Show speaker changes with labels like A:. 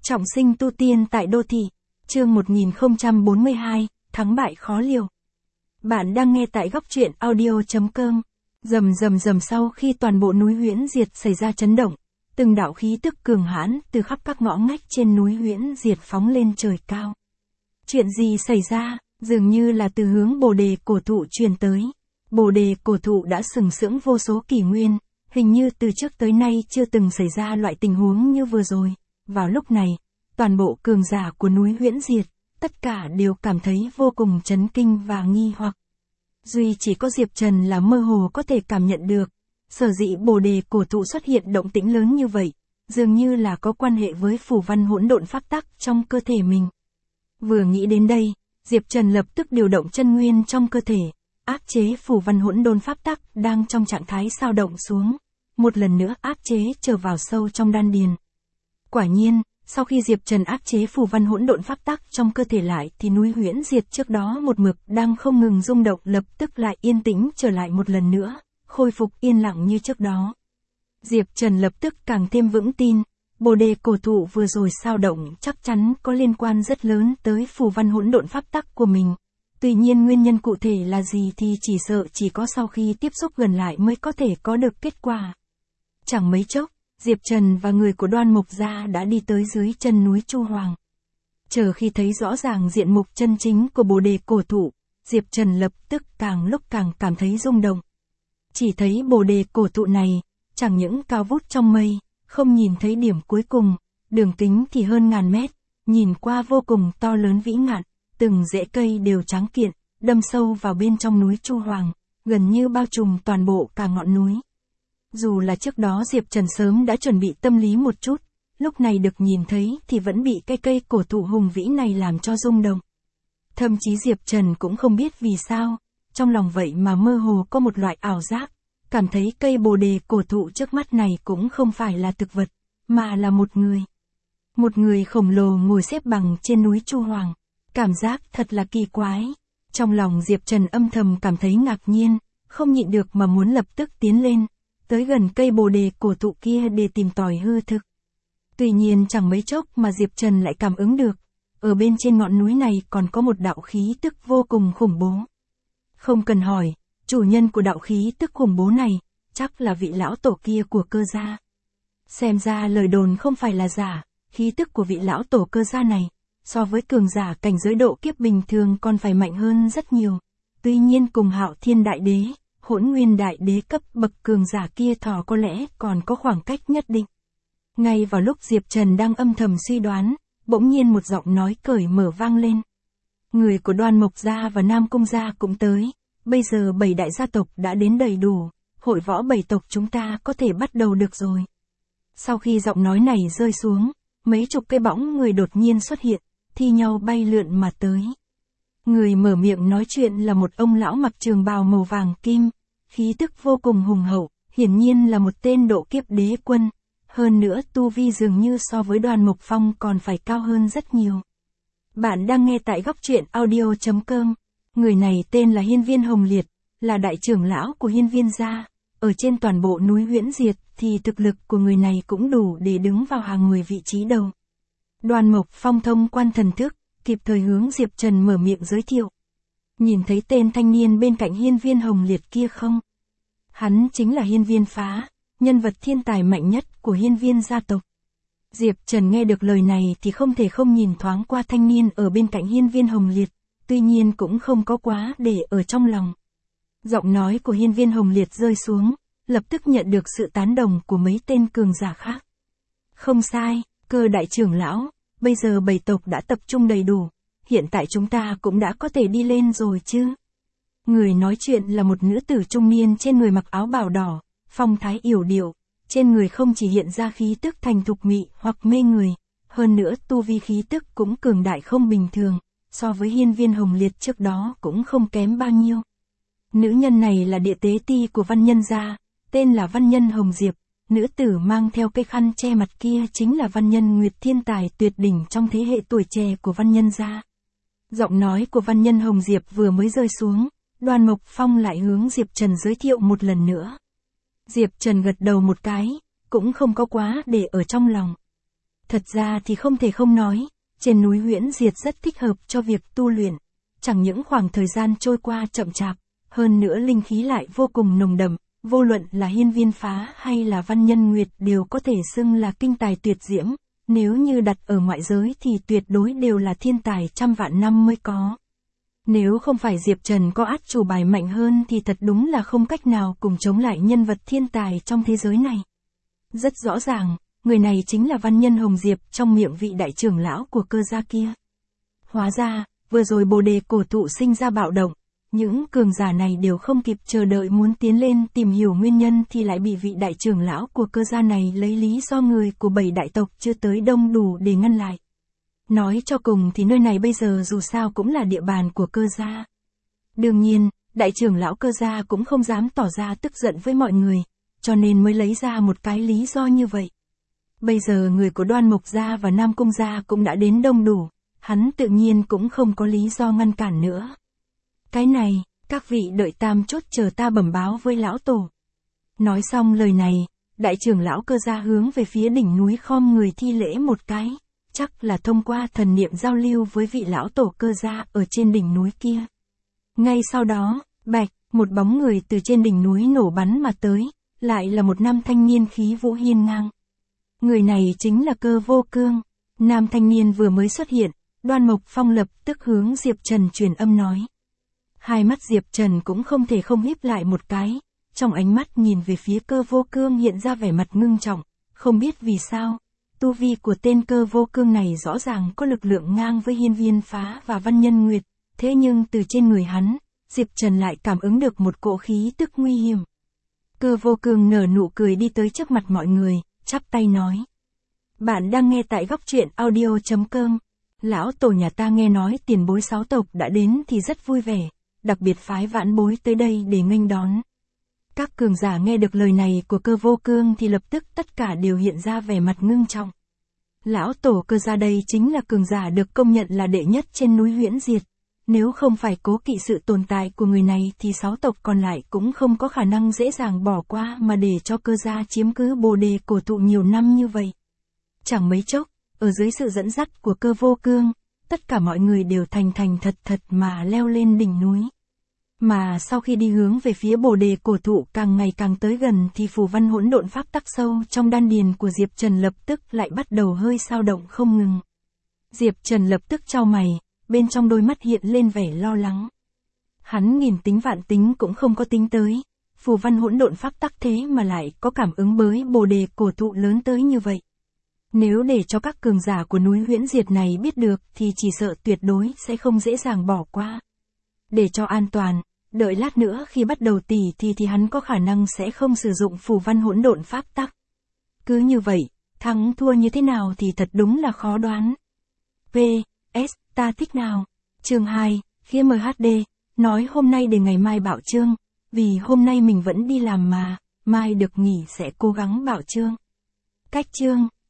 A: Trọng sinh tu tiên tại đô thị, chương 1042, thắng bại khó liều. Bạn đang nghe tại góc truyện audio.com. Rầm sau khi toàn bộ núi Huyễn Diệt xảy ra chấn động, từng đạo khí tức cường hãn từ khắp các ngõ ngách trên núi Huyễn Diệt phóng lên trời cao. Chuyện gì xảy ra? Dường như là từ hướng Bồ Đề cổ thụ truyền tới. Bồ Đề cổ thụ đã sừng sững vô số kỷ nguyên, hình như từ trước tới nay chưa từng xảy ra loại tình huống như vừa rồi. Vào lúc này, toàn bộ cường giả của núi Huyễn Diệt, tất cả đều cảm thấy vô cùng chấn kinh và nghi hoặc. Duy chỉ có Diệp Trần là mơ hồ có thể cảm nhận được, sở dĩ Bồ Đề cổ thụ xuất hiện động tĩnh lớn như vậy, dường như là có quan hệ với phù văn hỗn độn pháp tắc trong cơ thể mình. Vừa nghĩ đến đây, Diệp Trần lập tức điều động chân nguyên trong cơ thể, áp chế phù văn hỗn độn pháp tắc đang trong trạng thái sao động xuống, một lần nữa áp chế trở vào sâu trong đan điền. Quả nhiên, sau khi Diệp Trần áp chế phù văn hỗn độn pháp tắc trong cơ thể lại thì núi Huyễn Diệt trước đó một mực đang không ngừng rung động lập tức lại yên tĩnh trở lại một lần nữa, khôi phục yên lặng như trước đó. Diệp Trần lập tức càng thêm vững tin, Bồ Đề cổ thụ vừa rồi sao động chắc chắn có liên quan rất lớn tới phù văn hỗn độn pháp tắc của mình. Tuy nhiên nguyên nhân cụ thể là gì thì chỉ sợ chỉ có sau khi tiếp xúc gần lại mới có thể có được kết quả. Chẳng mấy chốc, Diệp Trần và người của Đoan Mộc Gia đã đi tới dưới chân núi Chu Hoàng. Chờ khi thấy rõ ràng diện mục chân chính của Bồ Đề cổ thụ, Diệp Trần lập tức càng lúc càng cảm thấy rung động. Chỉ thấy Bồ Đề cổ thụ này, chẳng những cao vút trong mây, không nhìn thấy điểm cuối cùng, đường kính thì hơn ngàn mét, nhìn qua vô cùng to lớn vĩ ngạn, từng rễ cây đều tráng kiện, đâm sâu vào bên trong núi Chu Hoàng, gần như bao trùm toàn bộ cả ngọn núi. Dù là trước đó Diệp Trần sớm đã chuẩn bị tâm lý một chút, lúc này được nhìn thấy thì vẫn bị cây cổ thụ hùng vĩ này làm cho rung động. Thậm chí Diệp Trần cũng không biết vì sao, trong lòng vậy mà mơ hồ có một loại ảo giác, cảm thấy cây Bồ Đề cổ thụ trước mắt này cũng không phải là thực vật, mà là một người. Một người khổng lồ ngồi xếp bằng trên núi Chu Hoàng, cảm giác thật là kỳ quái. Trong lòng Diệp Trần âm thầm cảm thấy ngạc nhiên, không nhịn được mà muốn lập tức tiến lên, tới gần cây Bồ Đề cổ thụ kia để tìm tòi hư thực. Tuy nhiên chẳng mấy chốc mà Diệp Trần lại cảm ứng được, ở bên trên ngọn núi này còn có một đạo khí tức vô cùng khủng bố. Không cần hỏi, chủ nhân của đạo khí tức khủng bố này, chắc là vị lão tổ kia của Cơ gia. Xem ra lời đồn không phải là giả, khí tức của vị lão tổ Cơ gia này, so với cường giả cảnh giới độ kiếp bình thường còn phải mạnh hơn rất nhiều. Tuy nhiên cùng Hạo Thiên Đại Đế, Hỗn Nguyên Đại Đế cấp bậc cường giả kia thỏ có lẽ còn có khoảng cách nhất định. Ngay vào lúc Diệp Trần đang âm thầm suy đoán, bỗng nhiên một giọng nói cởi mở vang lên. Người của Đoan Mộc Gia và Nam Cung Gia cũng tới, bây giờ 7 đại gia tộc đã đến đầy đủ, hội võ 7 tộc chúng ta có thể bắt đầu được rồi. Sau khi giọng nói này rơi xuống, mấy chục cây bóng người đột nhiên xuất hiện, thi nhau bay lượn mà tới. Người mở miệng nói chuyện là một ông lão mặc trường bào màu vàng kim, khí tức vô cùng hùng hậu, hiển nhiên là một tên độ kiếp đế quân, hơn nữa tu vi dường như so với Đoàn Mộc Phong còn phải cao hơn rất nhiều. Bạn đang nghe tại góc truyện audio.com, người này tên là Hiên Viên Hồng Liệt, là đại trưởng lão của Hiên Viên gia, ở trên toàn bộ núi Huyễn Diệt thì thực lực của người này cũng đủ để đứng vào hàng 10 vị trí đầu. Đoàn Mộc Phong thông quan thần thức, kịp thời hướng Diệp Trần mở miệng giới thiệu. Nhìn thấy tên thanh niên bên cạnh Hiên Viên Hồng Liệt kia không? Hắn chính là Hiên Viên Phá, nhân vật thiên tài mạnh nhất của Hiên Viên gia tộc. Diệp Trần nghe được lời này thì không thể không nhìn thoáng qua thanh niên ở bên cạnh Hiên Viên Hồng Liệt, tuy nhiên cũng không có quá để ở trong lòng. Giọng nói của Hiên Viên Hồng Liệt rơi xuống, lập tức nhận được sự tán đồng của mấy tên cường giả khác. Không sai, Cơ đại trưởng lão, bây giờ 7 tộc đã tập trung đầy đủ, hiện tại chúng ta cũng đã có thể đi lên rồi chứ. Người nói chuyện là một nữ tử trung niên trên người mặc áo bào đỏ, phong thái yểu điệu, trên người không chỉ hiện ra khí tức thành thục mị hoặc mê người, hơn nữa tu vi khí tức cũng cường đại không bình thường, so với Hiên Viên Hồng Liệt trước đó cũng không kém bao nhiêu. Nữ nhân này là địa tế ti của Văn Nhân gia, tên là Văn Nhân Hồng Diệp, nữ tử mang theo cây khăn che mặt kia chính là Văn Nhân Nguyệt thiên tài tuyệt đỉnh trong thế hệ tuổi trẻ của Văn Nhân gia. Giọng nói của Văn Nhân Hồng Diệp vừa mới rơi xuống, Đoàn Mộc Phong lại hướng Diệp Trần giới thiệu một lần nữa. Diệp Trần gật đầu một cái, cũng không có quá để ở trong lòng. Thật ra thì không thể không nói, trên núi Huyễn Diệt rất thích hợp cho việc tu luyện. Chẳng những khoảng thời gian trôi qua chậm chạp, hơn nữa linh khí lại vô cùng nồng đậm, vô luận là Hiên Viên Phá hay là Văn Nhân Nguyệt đều có thể xưng là kinh tài tuyệt diễm, nếu như đặt ở ngoại giới thì tuyệt đối đều là thiên tài trăm vạn năm mới có. Nếu không phải Diệp Trần có át chủ bài mạnh hơn thì thật đúng là không cách nào cùng chống lại nhân vật thiên tài trong thế giới này. Rất rõ ràng, người này chính là Văn Nhân Hồng Diệp trong miệng vị đại trưởng lão của Cơ gia kia. Hóa ra, vừa rồi Bồ Đề cổ thụ sinh ra bạo động, những cường giả này đều không kịp chờ đợi muốn tiến lên tìm hiểu nguyên nhân thì lại bị vị đại trưởng lão của Cơ gia này lấy lý do người của 7 đại tộc chưa tới đông đủ để ngăn lại. Nói cho cùng thì nơi này bây giờ dù sao cũng là địa bàn của Cơ gia. Đương nhiên, đại trưởng lão Cơ gia cũng không dám tỏ ra tức giận với mọi người, cho nên mới lấy ra một cái lý do như vậy. Bây giờ người của Đoan Mộc gia và Nam Cung gia cũng đã đến đông đủ, hắn tự nhiên cũng không có lý do ngăn cản nữa. Cái này, các vị đợi tam chốt chờ ta bẩm báo với lão tổ. Nói xong lời này, đại trưởng lão Cơ gia hướng về phía đỉnh núi khom người thi lễ một cái, chắc là thông qua thần niệm giao lưu với vị lão tổ Cơ gia ở trên đỉnh núi kia. Ngay sau đó, bạch, một bóng người từ trên đỉnh núi nổ bắn mà tới, lại là một nam thanh niên khí vũ hiên ngang. Người này chính là Cơ Vô Cương. Nam thanh niên vừa mới xuất hiện, Đoan Mộc Phong lập tức hướng Diệp Trần truyền âm nói. Hai mắt Diệp Trần cũng không thể không híp lại một cái, trong ánh mắt nhìn về phía Cơ Vô Cương hiện ra vẻ mặt ngưng trọng, không biết vì sao, tu vi của tên Cơ Vô Cương này rõ ràng có lực lượng ngang với Hiên Viên Phá và Văn Nhân Nguyệt, thế nhưng từ trên người hắn, Diệp Trần lại cảm ứng được một cỗ khí tức nguy hiểm. Cơ Vô Cương nở nụ cười đi tới trước mặt mọi người, chắp tay nói. Bạn đang nghe tại góc truyện audio.com. Lão tổ nhà ta nghe nói tiền bối 6 tộc đã đến thì rất vui vẻ, đặc biệt phái vãn bối tới đây để nghênh đón. Các cường giả nghe được lời này của Cơ Vô Cương thì lập tức tất cả đều hiện ra vẻ mặt ngưng trọng. Lão tổ Cơ gia đây chính là cường giả được công nhận là đệ nhất trên núi Huyễn Diệt. Nếu không phải cố kỵ sự tồn tại của người này thì 6 tộc còn lại cũng không có khả năng dễ dàng bỏ qua mà để cho Cơ gia chiếm cứ Bồ Đề cổ thụ nhiều năm như vậy. Chẳng mấy chốc, ở dưới sự dẫn dắt của Cơ Vô Cương, tất cả mọi người đều thành thật thật mà leo lên đỉnh núi. Mà sau khi đi hướng về phía Bồ Đề cổ thụ càng ngày càng tới gần thì phù văn hỗn độn pháp tắc sâu trong đan điền của Diệp Trần lập tức lại bắt đầu hơi dao động không ngừng. Diệp Trần lập tức chau mày, bên trong đôi mắt hiện lên vẻ lo lắng. Hắn nghìn tính vạn tính cũng không có tính tới, phù văn hỗn độn pháp tắc thế mà lại có cảm ứng với Bồ Đề cổ thụ lớn tới như vậy. Nếu để cho các cường giả của núi Huyễn Diệt này biết được thì chỉ sợ tuyệt đối sẽ không dễ dàng bỏ qua. Để cho an toàn, đợi lát nữa khi bắt đầu tỉ thì hắn có khả năng sẽ không sử dụng phù văn hỗn độn pháp tắc. Cứ như vậy, thắng thua như thế nào thì thật đúng là khó đoán. PS, ta thích nào? Chương 2, khi MHD, nói hôm nay để ngày mai bảo chương, vì hôm nay mình vẫn đi làm mà, mai được nghỉ sẽ cố gắng bảo chương. Cách chương,